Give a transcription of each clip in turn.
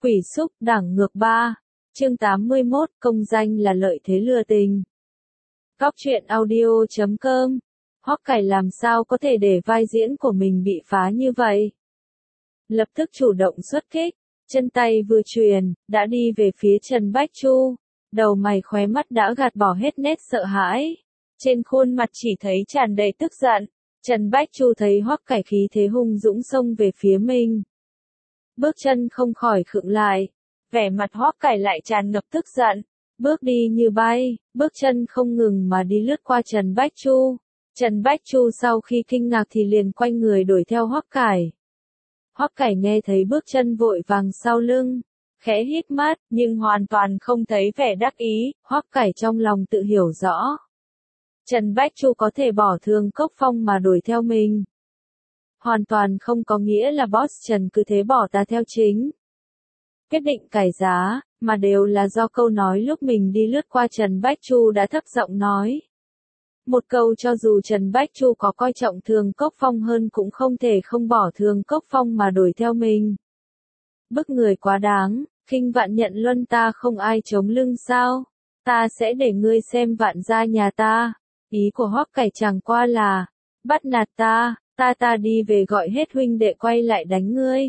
Quỷ xúc, đảng ngược 3. Chương 81, công danh là lợi thế lừa tình. Góc truyện audio.com. Hoắc Cải làm sao có thể để vai diễn của mình bị phá như vậy? Lập tức chủ động xuất kích, chân tay vừa truyền, đã đi về phía Trần Bách Chu. Đầu mày khóe mắt đã gạt bỏ hết nét sợ hãi. Trên khuôn mặt chỉ thấy tràn đầy tức giận. Trần Bách Chu thấy Hoắc Cải khí thế hung dũng xông về phía mình. Bước chân không khỏi khựng lại. Vẻ mặt Hoắc Cải lại tràn ngập tức giận. Bước đi như bay, bước chân không ngừng mà đi lướt qua Trần Bách Chu. Trần Bách Chu sau khi kinh ngạc thì liền quay người đuổi theo Hoắc Cải. Hoắc Cải nghe thấy bước chân vội vàng sau lưng, khẽ hít mắt, nhưng hoàn toàn không thấy vẻ đắc ý. Hoắc Cải trong lòng tự hiểu rõ. Trần Bách Chu có thể bỏ Thương Cốc Phong mà đuổi theo mình. Hoàn toàn không có nghĩa là boss Trần cứ thế bỏ ta theo chính. Quyết định cải giá, mà đều là do câu nói lúc mình đi lướt qua Trần Bách Chu đã thấp giọng nói. Một câu cho dù Trần Bách Chu có coi trọng Thương Cốc Phong hơn cũng không thể không bỏ Thương Cốc Phong mà đuổi theo mình. Bức người quá đáng, khinh Vạn Nhận Luân ta không ai chống lưng sao? Ta sẽ để ngươi xem Vạn gia nhà ta. Ý của Hoắc Cải chẳng qua là, bắt nạt ta đi về gọi hết huynh đệ quay lại đánh ngươi.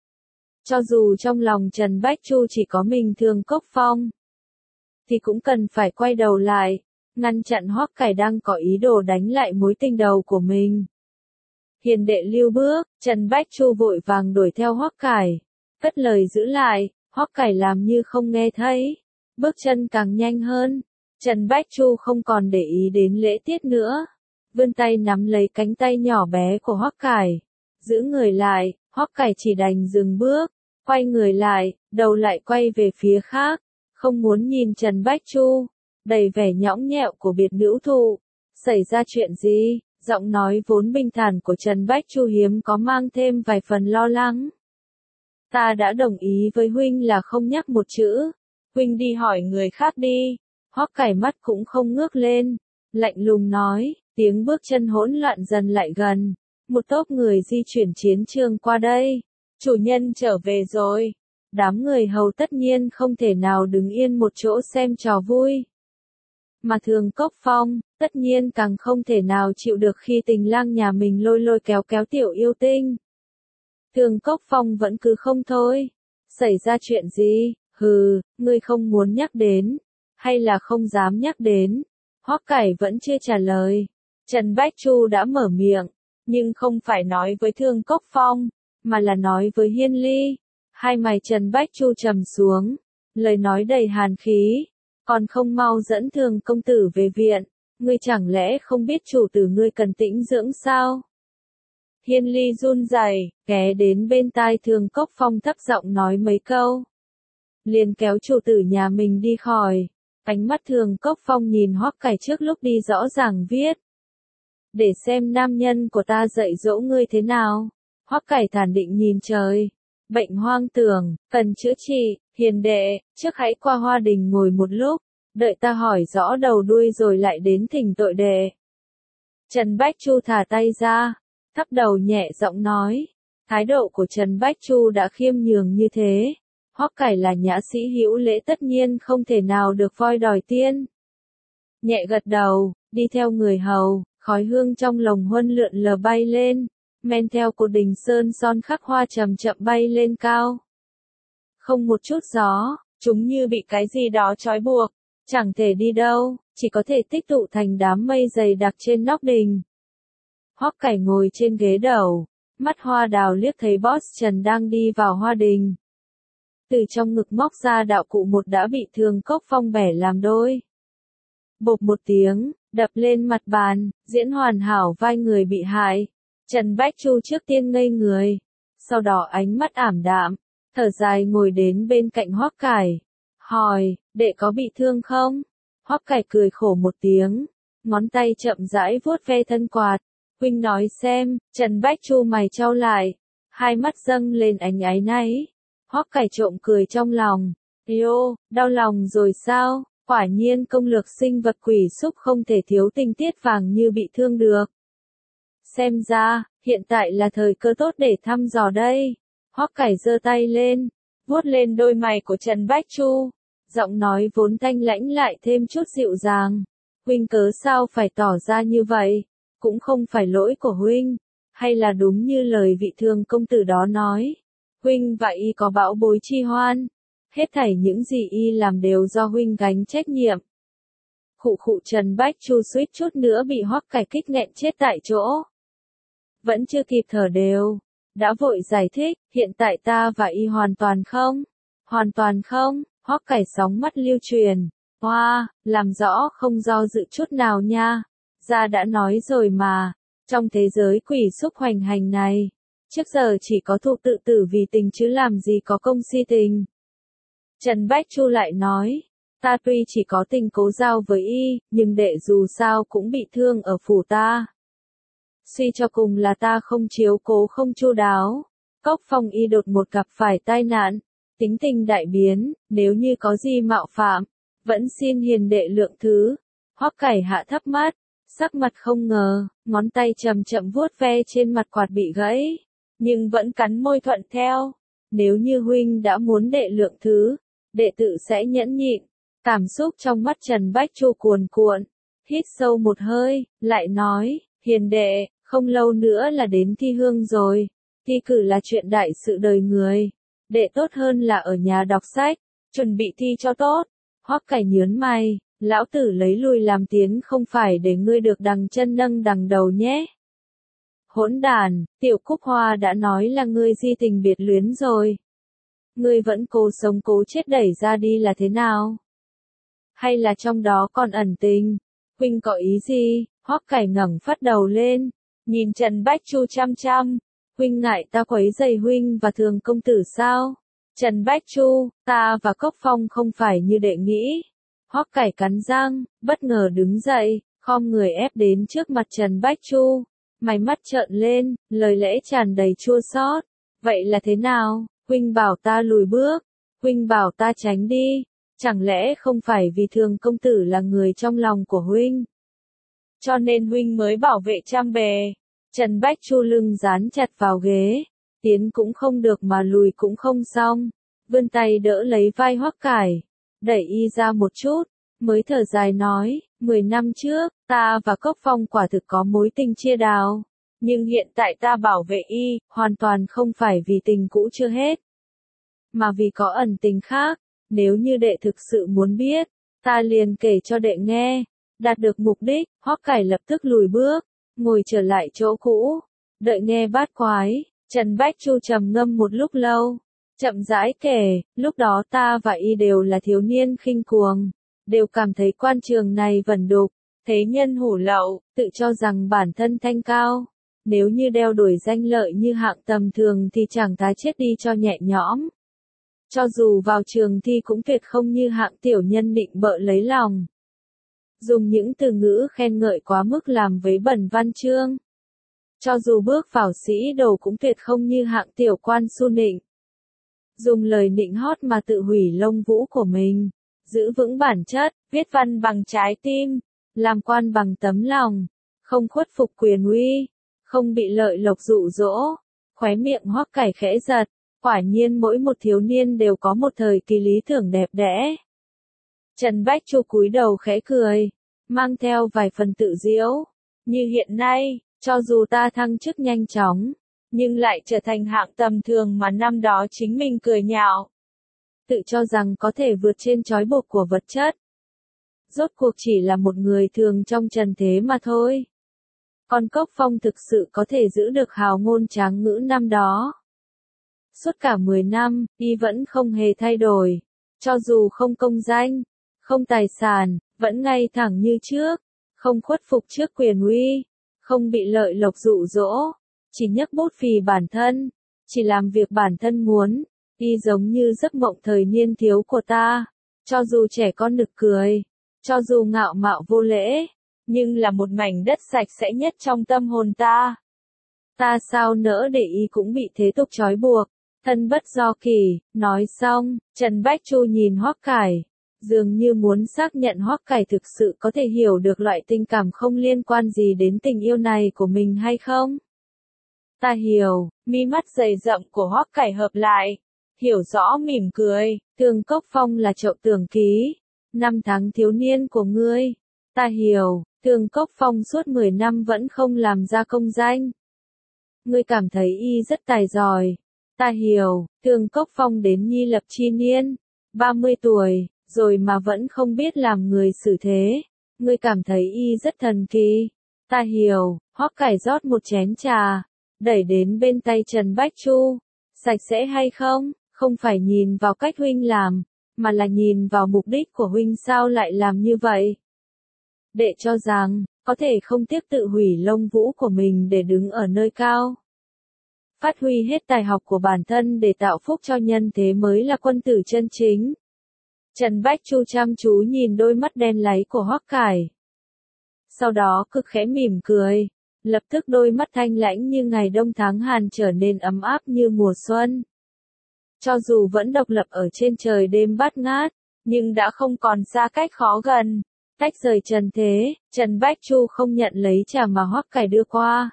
Cho dù trong lòng Trần Bách Chu chỉ có mình Thương Cốc Phong, thì cũng cần phải quay đầu lại, ngăn chặn Hoắc Cải đang có ý đồ đánh lại mối tình đầu của mình. Hiền đệ lưu bước, Trần Bách Chu vội vàng đuổi theo Hoắc Cải, cất lời giữ lại, Hoắc Cải làm như không nghe thấy, bước chân càng nhanh hơn. Trần Bách Chu không còn để ý đến lễ tiết nữa, vươn tay nắm lấy cánh tay nhỏ bé của Hoắc Cải, giữ người lại. Hoắc Cải chỉ đành dừng bước, quay người lại, đầu lại quay về phía khác, không muốn nhìn Trần Bách Chu, đầy vẻ nhõng nhẽo của biệt nữ thụ. Xảy ra chuyện gì? Giọng nói vốn bình thản của Trần Bách Chu hiếm có mang thêm vài phần lo lắng. Ta đã đồng ý với huynh là không nhắc một chữ, huynh đi hỏi người khác đi. Hoắc Cải mắt cũng không ngước lên, lạnh lùng nói, tiếng bước chân hỗn loạn dần lại gần. Một tốp người di chuyển chiến trường qua đây. Chủ nhân trở về rồi. Đám người hầu tất nhiên không thể nào đứng yên một chỗ xem trò vui. Mà Thương Cốc Phong, tất nhiên càng không thể nào chịu được khi tình lang nhà mình lôi lôi kéo kéo tiểu yêu tinh. Thương Cốc Phong vẫn cứ không thôi. Xảy ra chuyện gì? Hừ, ngươi không muốn nhắc đến. Hay là không dám nhắc đến? Hoắc Cải vẫn chưa trả lời. Trần Bách Chu đã mở miệng. Nhưng không phải nói với Thương Cốc Phong, mà là nói với Hiên Ly. Hai mày Trần Bách Chu trầm xuống, lời nói đầy hàn khí. Còn không mau dẫn Thường công tử về viện, ngươi chẳng lẽ không biết chủ tử ngươi cần tĩnh dưỡng sao? Hiên Ly run rẩy, ghé đến bên tai Thương Cốc Phong thấp giọng nói mấy câu. Liền kéo chủ tử nhà mình đi khỏi. Ánh mắt Thương Cốc Phong nhìn Hoắc Cải trước lúc đi rõ ràng viết. Để xem nam nhân của ta dạy dỗ ngươi thế nào. Hoắc Cải thản định nhìn trời. Bệnh hoang tưởng, cần chữa trị, hiền đệ, trước hãy qua Hoa Đình ngồi một lúc, đợi ta hỏi rõ đầu đuôi rồi lại đến thỉnh tội đệ. Trần Bách Chu thả tay ra, thấp đầu nhẹ giọng nói. Thái độ của Trần Bách Chu đã khiêm nhường như thế. Hoắc Cải là nhã sĩ hữu lễ tất nhiên không thể nào được voi đòi tiên. Nhẹ gật đầu, đi theo người hầu. Khói hương trong lồng huân lượn lờ bay lên, men theo cột đình sơn son khắc hoa chậm chậm bay lên cao. Không một chút gió, chúng như bị cái gì đó trói buộc, chẳng thể đi đâu, chỉ có thể tích tụ thành đám mây dày đặc trên nóc đình. Hoắc Cải ngồi trên ghế đầu, mắt hoa đào liếc thấy boss Trần đang đi vào Hoa Đình. Từ trong ngực móc ra đạo cụ một đã bị Thương Cốc Phong bẻ làm đôi. Bộp một tiếng, đập lên mặt bàn, diễn hoàn hảo vai người bị hại. Trần Bách Chu trước tiên ngây người, sau đó ánh mắt ảm đạm, thở dài ngồi đến bên cạnh Hoắc Cải, hỏi, đệ có bị thương không? Hoắc Cải cười khổ một tiếng, ngón tay chậm rãi vuốt ve thân quạt. Huynh nói xem. Trần Bách Chu mày chau lại, hai mắt dâng lên ánh áy náy. Hoắc Cải trộm cười trong lòng, yêu, đau lòng rồi sao? Quả nhiên công lược sinh vật quỷ xúc không thể thiếu tinh tiết vàng như bị thương được. Xem ra, hiện tại là thời cơ tốt để thăm dò đây. Hoắc Cải giơ tay lên, vuốt lên đôi mày của Trần Bách Chu, giọng nói vốn thanh lãnh lại thêm chút dịu dàng. Huynh cớ sao phải tỏ ra như vậy, cũng không phải lỗi của huynh, hay là đúng như lời vị thường công tử đó nói. Huynh và y có bão bối chi hoan, hết thảy những gì y làm đều do huynh gánh trách nhiệm. Khụ khụ, Trần Bách Chu suýt chút nữa bị Hoắc Cải kích nghẹn chết tại chỗ. Vẫn chưa kịp thở đều, đã vội giải thích, hiện tại ta và y hoàn toàn không, Hoắc Cải sóng mắt lưu truyền. Hoa, làm rõ không do dự chút nào nha, gia đã nói rồi mà, trong thế giới quỷ xúc hoành hành này, trước giờ chỉ có thụ tự tử vì tình chứ làm gì có công si tình. Trần Bách Chu lại nói, ta tuy chỉ có tình cố giao với y, nhưng đệ dù sao cũng bị thương ở phủ ta. Suy cho cùng là ta không chiếu cố không chu đáo. Cốc Phong y đột một gặp phải tai nạn, tính tình đại biến, nếu như có gì mạo phạm, vẫn xin hiền đệ lượng thứ. Hoắc Cải hạ thấp mắt, sắc mặt không ngờ, ngón tay chậm chậm vuốt ve trên mặt quạt bị gãy, nhưng vẫn cắn môi thuận theo. Nếu như huynh đã muốn đệ lượng thứ, đệ tự sẽ nhẫn nhịn. Cảm xúc trong mắt Trần Bách Chu cuồn cuộn, hít sâu một hơi, lại nói, hiền đệ, không lâu nữa là đến thi hương rồi, thi cử là chuyện đại sự đời người, đệ tốt hơn là ở nhà đọc sách, chuẩn bị thi cho tốt. Hoắc Cải nhớn mày, lão tử lấy lui làm tiến không phải để ngươi được đằng chân nâng đằng đầu nhé. Hỗn đàn, Tiểu Cúc Hoa đã nói là ngươi di tình biệt luyến rồi. Ngươi vẫn cố sống cố chết đẩy ra đi là thế nào? Hay là trong đó còn ẩn tình? Huynh có ý gì? Hoắc Cải ngẩng phát đầu lên, nhìn Trần Bách Chu chăm chăm. Huynh ngại ta quấy rầy huynh và thường công tử sao? Trần Bách Chu, ta và Cốc Phong không phải như đệ nghĩ. Hoắc Cải cắn răng, bất ngờ đứng dậy, khom người ép đến trước mặt Trần Bách Chu. Mày mắt trợn lên, lời lẽ tràn đầy chua xót. Vậy là thế nào? Huynh bảo ta lùi bước, huynh bảo ta tránh đi, chẳng lẽ không phải vì thường công tử là người trong lòng của huynh, cho nên huynh mới bảo vệ trăm bề? Trần Bách Chu lưng dán chặt vào ghế, tiến cũng không được mà lùi cũng không xong, vươn tay đỡ lấy vai Hoắc Cải, đẩy y ra một chút, mới thở dài nói, 10 năm trước, ta và Cốc Phong quả thực có mối tình chia đào. Nhưng hiện tại ta bảo vệ y, hoàn toàn không phải vì tình cũ chưa hết, mà vì có ẩn tình khác. Nếu như đệ thực sự muốn biết, ta liền kể cho đệ nghe. Đạt được mục đích, Hoắc Cải lập tức lùi bước, ngồi trở lại chỗ cũ, đợi nghe bát quái. Trần Bách Chu trầm ngâm một lúc lâu, chậm rãi kể, lúc đó ta và y đều là thiếu niên khinh cuồng, đều cảm thấy quan trường này vẩn đục, thế nhân hủ lậu, tự cho rằng bản thân thanh cao. Nếu như đeo đuổi danh lợi như hạng tầm thường thì chẳng thà chết đi cho nhẹ nhõm. Cho dù vào trường thi cũng tuyệt không như hạng tiểu nhân định bợ lấy lòng. Dùng những từ ngữ khen ngợi quá mức làm vấy bẩn văn chương. Cho dù bước vào sĩ đồ cũng tuyệt không như hạng tiểu quan su nịnh. Dùng lời nịnh hót mà tự hủy lông vũ của mình. Giữ vững bản chất, viết văn bằng trái tim, làm quan bằng tấm lòng, không khuất phục quyền uy, không bị lợi lộc dụ dỗ. Khóe miệng Hoắc Cải khẽ giật, quả nhiên mỗi một thiếu niên đều có một thời kỳ lý tưởng đẹp đẽ. Trần Bách Chu cúi đầu khẽ cười, mang theo vài phần tự giễu, như hiện nay, cho dù ta thăng chức nhanh chóng, nhưng lại trở thành hạng tầm thường mà năm đó chính mình cười nhạo. Tự cho rằng có thể vượt trên trói buộc của vật chất. Rốt cuộc chỉ là một người thường trong trần thế mà thôi. Còn Cốc Phong thực sự có thể giữ được hào ngôn tráng ngữ năm đó. Suốt cả 10 năm, y vẫn không hề thay đổi. Cho dù không công danh, không tài sản, vẫn ngay thẳng như trước, không khuất phục trước quyền uy, không bị lợi lộc dụ dỗ, chỉ nhấc bút vì bản thân, chỉ làm việc bản thân muốn. Y giống như giấc mộng thời niên thiếu của ta, cho dù trẻ con nực cười, cho dù ngạo mạo vô lễ, nhưng là một mảnh đất sạch sẽ nhất trong tâm hồn ta. Ta sao nỡ để y cũng bị thế tục trói buộc, thân bất do kỷ. Nói xong, Trần Bách Chu nhìn Hoắc Cải, dường như muốn xác nhận Hoắc Cải thực sự có thể hiểu được loại tình cảm không liên quan gì đến tình yêu này của mình hay không. Ta hiểu, mi mắt dày rậm của Hoắc Cải hợp lại, Hiểu rõ mỉm cười, Thương Cốc Phong là Chậu Tường Ký. Năm tháng thiếu niên của ngươi. Ta hiểu, Thương Cốc Phong suốt 10 năm vẫn không làm ra công danh. Ngươi cảm thấy y rất tài giỏi. Ta hiểu, Thương Cốc Phong đến nhi lập chi niên, 30 tuổi, rồi mà vẫn không biết làm người xử thế. Ngươi cảm thấy y rất thần kỳ. Ta hiểu, Hoắc Cải rót một chén trà, đẩy đến bên tay Trần Bách Chu. Sạch sẽ hay không, không phải nhìn vào cách huynh làm, mà là nhìn vào mục đích của huynh sao lại làm như vậy. Đệ cho rằng, có thể không tiếc tự hủy lông vũ của mình để đứng ở nơi cao. Phát huy hết tài học của bản thân để tạo phúc cho nhân thế mới là quân tử chân chính. Trần Bách Chu chăm chú nhìn đôi mắt đen láy của Hoắc Cải. Sau đó cực khẽ mỉm cười, lập tức đôi mắt thanh lãnh như ngày đông tháng hàn trở nên ấm áp như mùa xuân. Cho dù vẫn độc lập ở trên trời đêm bát ngát, nhưng đã không còn xa cách khó gần. Tách rời trần thế, Trần Bách Chu không nhận lấy trà mà Hoắc Cải đưa qua,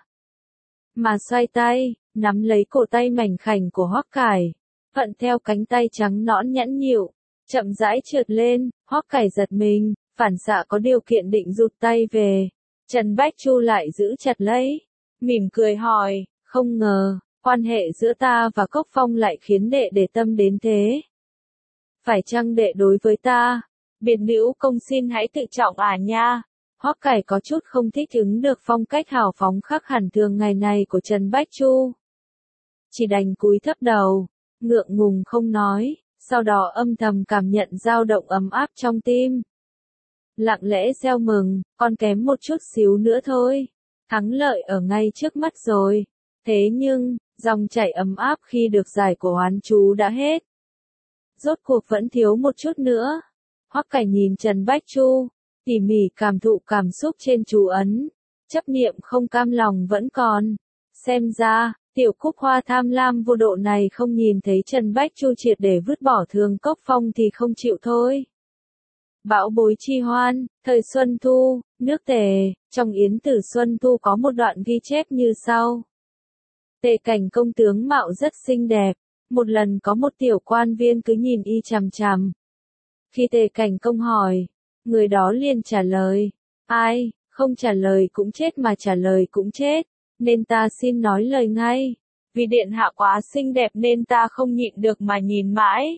mà xoay tay, nắm lấy cổ tay mảnh khảnh của Hoắc Cải, thuận theo cánh tay trắng nõn nhẵn nhịu, chậm rãi trượt lên. Hoắc Cải giật mình, phản xạ có điều kiện định rụt tay về. Trần Bách Chu lại giữ chặt lấy, mỉm cười hỏi, không ngờ, quan hệ giữa ta và Cốc Phong lại khiến đệ để tâm đến thế. Phải chăng đệ đối với ta? Biệt nữ công xin hãy tự trọng nha. Hoắc Cải có chút không thích ứng được phong cách hào phóng khác hẳn thường ngày này của Trần Bách Chu. Chỉ đành cúi thấp đầu, ngượng ngùng không nói, sau đó âm thầm cảm nhận dao động ấm áp trong tim. Lặng lẽ gieo mừng, còn kém một chút xíu nữa thôi. Thắng lợi ở ngay trước mắt rồi. Thế nhưng, dòng chảy ấm áp khi được giải của oán chú đã hết. Rốt cuộc vẫn thiếu một chút nữa. Hoắc Cải nhìn Trần Bách Chu, tỉ mỉ cảm thụ cảm xúc trên chú ấn. Chấp niệm không cam lòng vẫn còn. Xem ra, Tiểu Cúc Hoa tham lam vô độ này không nhìn thấy Trần Bách Chu triệt để vứt bỏ Thương Cốc Phong thì không chịu thôi. Bão bối chi hoan, thời Xuân Thu, nước Tề, trong Yến Tử Xuân Thu có một đoạn ghi chép như sau. Tề Cảnh công tướng mạo rất xinh đẹp, một lần có một tiểu quan viên cứ nhìn y chằm chằm. Khi Tề Cảnh công hỏi, người đó liền trả lời, ai, không trả lời cũng chết mà trả lời cũng chết, nên ta xin nói lời ngay, vì điện hạ quá xinh đẹp nên ta không nhịn được mà nhìn mãi.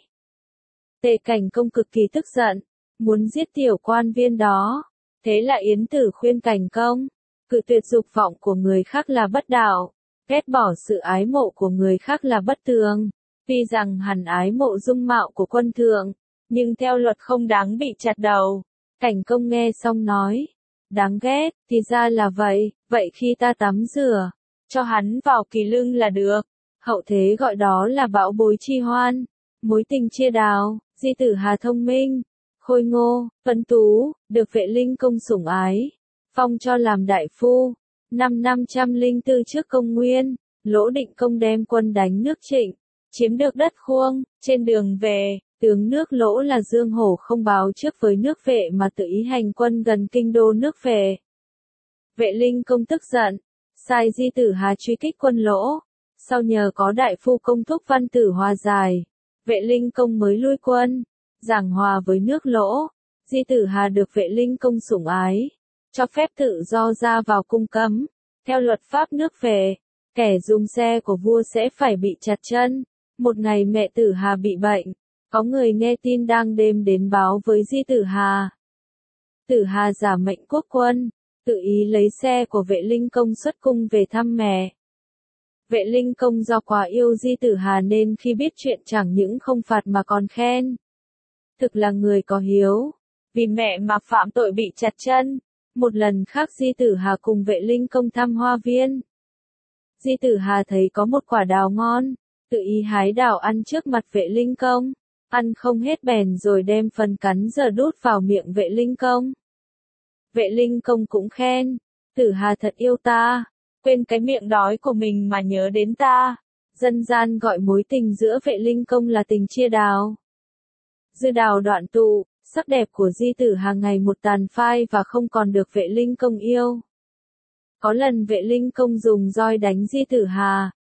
Tề Cảnh công cực kỳ tức giận, muốn giết tiểu quan viên đó. Thế là Yến Tử khuyên Cảnh công, cự tuyệt dục vọng của người khác là bất đạo, ghét bỏ sự ái mộ của người khác là bất tường. Tuy rằng hẳn ái mộ dung mạo của quân thượng, nhưng theo luật không đáng bị chặt đầu. Cảnh công nghe xong nói, đáng ghét, thì ra là vậy, vậy khi ta tắm rửa, cho hắn vào kỳ lưng là được. Hậu thế gọi đó là bão bối chi hoan, mối tình chia đào. Di Tử Hà thông minh, khôi ngô, tuấn tú, được Vệ Linh công sủng ái, phong cho làm đại phu. Năm 504 trước công nguyên, Lỗ Định công đem quân đánh nước Trịnh, chiếm được đất Khuông. Trên đường về, tướng nước Lỗ là Dương Hổ không báo trước với nước Vệ mà tự ý hành quân gần kinh đô nước Vệ. Vệ Linh công tức giận, sai Di Tử Hà truy kích quân Lỗ. Sau nhờ có đại phu công thúc Văn Tử hòa giải, Vệ Linh công mới lui quân, giảng hòa với nước Lỗ. Di Tử Hà được Vệ Linh công sủng ái, cho phép tự do ra vào cung cấm. Theo luật pháp nước Vệ, kẻ dùng xe của vua sẽ phải bị chặt chân. Một ngày mẹ Tử Hà bị bệnh, có người nghe tin đang đêm đến báo với Di Tử Hà. Tử Hà giả mệnh quốc quân, tự ý lấy xe của Vệ Linh công xuất cung về thăm mẹ. Vệ Linh công do quá yêu Di Tử Hà nên khi biết chuyện chẳng những không phạt mà còn khen. Thực là người có hiếu, vì mẹ mà phạm tội bị chặt chân. Một lần khác Di Tử Hà cùng Vệ Linh công thăm hoa viên. Di Tử Hà thấy có một quả đào ngon, tự ý hái đào ăn trước mặt Vệ Linh công, ăn không hết bèn rồi đem phần cắn dở đút vào miệng Vệ Linh công. Vệ Linh công cũng khen, Tử Hà thật yêu ta, quên cái miệng đói của mình mà nhớ đến ta. Dân gian gọi mối tình giữa Vệ Linh công là tình chia đào. Dư đào đoạn tụ, sắc đẹp của Di Tử Hà ngày một tàn phai và không còn được Vệ Linh công yêu. Có lần Vệ Linh công dùng roi đánh Di Tử Hà,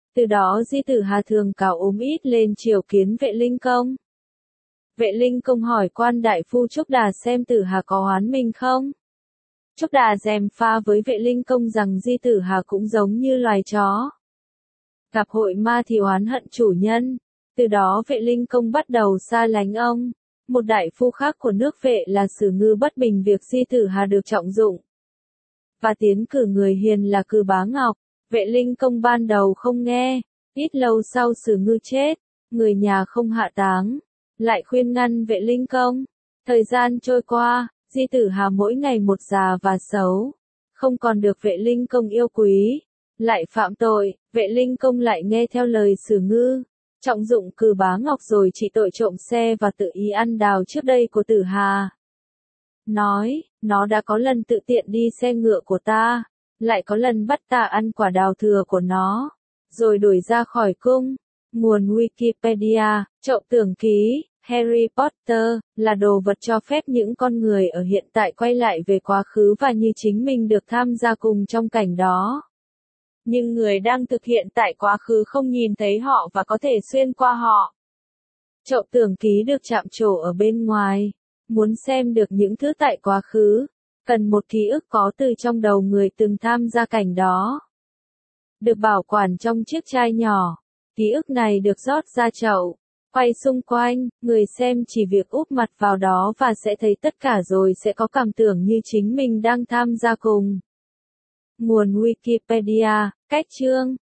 Từ đó Di Tử Hà thường cào ốm ít lên triều kiến Vệ Linh Công. Vệ Linh Công hỏi quan đại phu Trúc Đà xem Tử Hà có oán mình không. Trúc Đà gièm pha với Vệ Linh Công rằng Di Tử Hà cũng giống như loài chó. Gặp hội ma thì oán hận chủ nhân. Từ đó Vệ Linh Công bắt đầu xa lánh ông. Một đại phu khác của nước Vệ là Sử Ngư bất bình việc Di Tử Hà được trọng dụng và tiến cử người hiền là Cừ Bá Ngọc. Vệ Linh Công ban đầu không nghe, ít lâu sau Sử Ngư chết, người nhà không hạ táng, lại khuyên ngăn Vệ Linh Công. Thời gian trôi qua, Di Tử Hà mỗi ngày một già và xấu, không còn được Vệ Linh Công yêu quý, lại phạm tội, Vệ Linh Công lại nghe theo lời Sử Ngư, trọng dụng Cừ Bá Ngọc rồi trị tội trộm xe và tự ý ăn đào trước đây của Tử Hà. Nói, nó đã có lần tự tiện đi xe ngựa của ta, lại có lần bắt ta ăn quả đào thừa của nó, rồi đuổi ra khỏi cung. Nguồn Wikipedia, Trộm tưởng ký, Harry Potter, là đồ vật cho phép những con người ở hiện tại quay lại về quá khứ và như chính mình được tham gia cùng trong cảnh đó. Nhưng người đang thực hiện tại quá khứ không nhìn thấy họ và có thể xuyên qua họ. Trộm tưởng ký được chạm trổ ở bên ngoài. Muốn xem được những thứ tại quá khứ, cần một ký ức có từ trong đầu người từng tham gia cảnh đó. Được bảo quản trong chiếc chai nhỏ. Ký ức này được rót ra chậu, quay xung quanh, người xem chỉ việc úp mặt vào đó và sẽ thấy tất cả rồi sẽ có cảm tưởng như chính mình đang tham gia cùng. Nguồn Wikipedia, cách chương